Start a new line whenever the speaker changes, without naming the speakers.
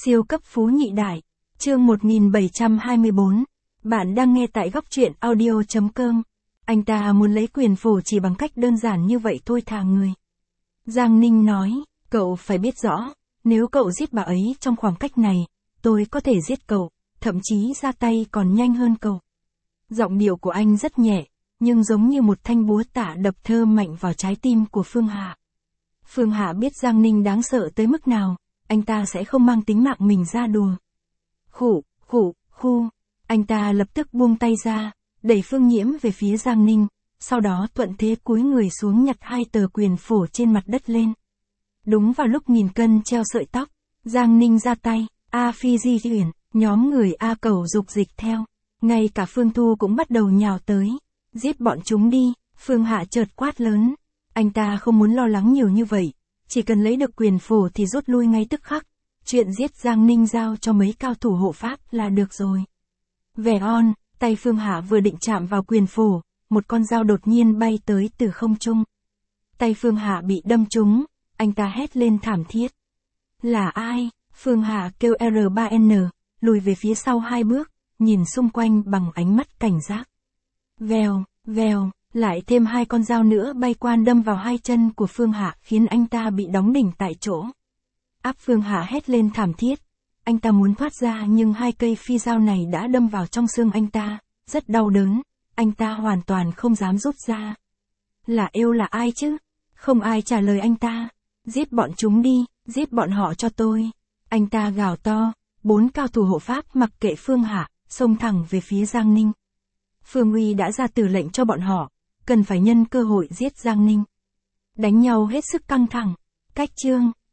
Siêu cấp phú nhị đại. Chương 1724. Bạn đang nghe tại góc truyện audio.com. Anh ta muốn lấy quyền phổ chỉ bằng cách đơn giản như vậy thôi thà người. Giang Ninh nói, cậu phải biết rõ, nếu cậu giết bà ấy trong khoảng cách này, tôi có thể giết cậu, thậm chí ra tay còn nhanh hơn cậu. Giọng điệu của anh rất nhẹ, nhưng giống như một thanh búa tạ đập thơ mạnh vào trái tim của Phương Hạ. Phương Hạ biết Giang Ninh đáng sợ tới mức nào, anh ta sẽ không mang tính mạng mình ra đùa. Khu, anh ta lập tức buông tay ra, đẩy Phương Nhiễm về phía Giang Ninh, sau đó thuận thế cúi người xuống nhặt hai tờ quyền phổ trên mặt đất lên. Đúng vào lúc 1000 cân treo sợi tóc, Giang Ninh ra tay, A Phi di chuyển, nhóm người A Cẩu dục dịch theo, ngay cả Phương Thu cũng bắt đầu nhào tới. Giết bọn chúng đi, Phương Hạ chợt quát lớn. Anh ta không muốn lo lắng nhiều như vậy, chỉ cần lấy được quyền phổ thì rút lui ngay tức khắc. Chuyện giết Giang Ninh giao cho mấy cao thủ hộ pháp là được rồi. Vẻ on, tay Phương Hạ vừa định chạm vào quyền phổ, một con dao đột nhiên bay tới từ không trung. Tay Phương Hạ bị đâm trúng, anh ta hét lên thảm thiết. Là ai? Phương Hạ kêu R3N, lùi về phía sau 2 bước, nhìn xung quanh bằng ánh mắt cảnh giác. Vèo, lại thêm 2 con dao nữa bay qua đâm vào 2 chân của Phương Hạ khiến anh ta bị đóng đỉnh tại chỗ. Áp Phương Hạ hét lên thảm thiết. Anh ta muốn thoát ra nhưng 2 cây phi dao này đã đâm vào trong xương anh ta, rất đau đớn, anh ta hoàn toàn không dám rút ra. Là ai chứ? Không ai trả lời anh ta. Giết bọn chúng đi, giết bọn họ cho tôi. Anh ta gào to, 4 cao thủ hộ pháp mặc kệ Phương Hạ, xông thẳng về phía Giang Ninh. Phương Uy đã ra tử lệnh cho bọn họ, cần phải nhân cơ hội giết Giang Ninh. Đánh nhau hết sức căng thẳng. Cách chương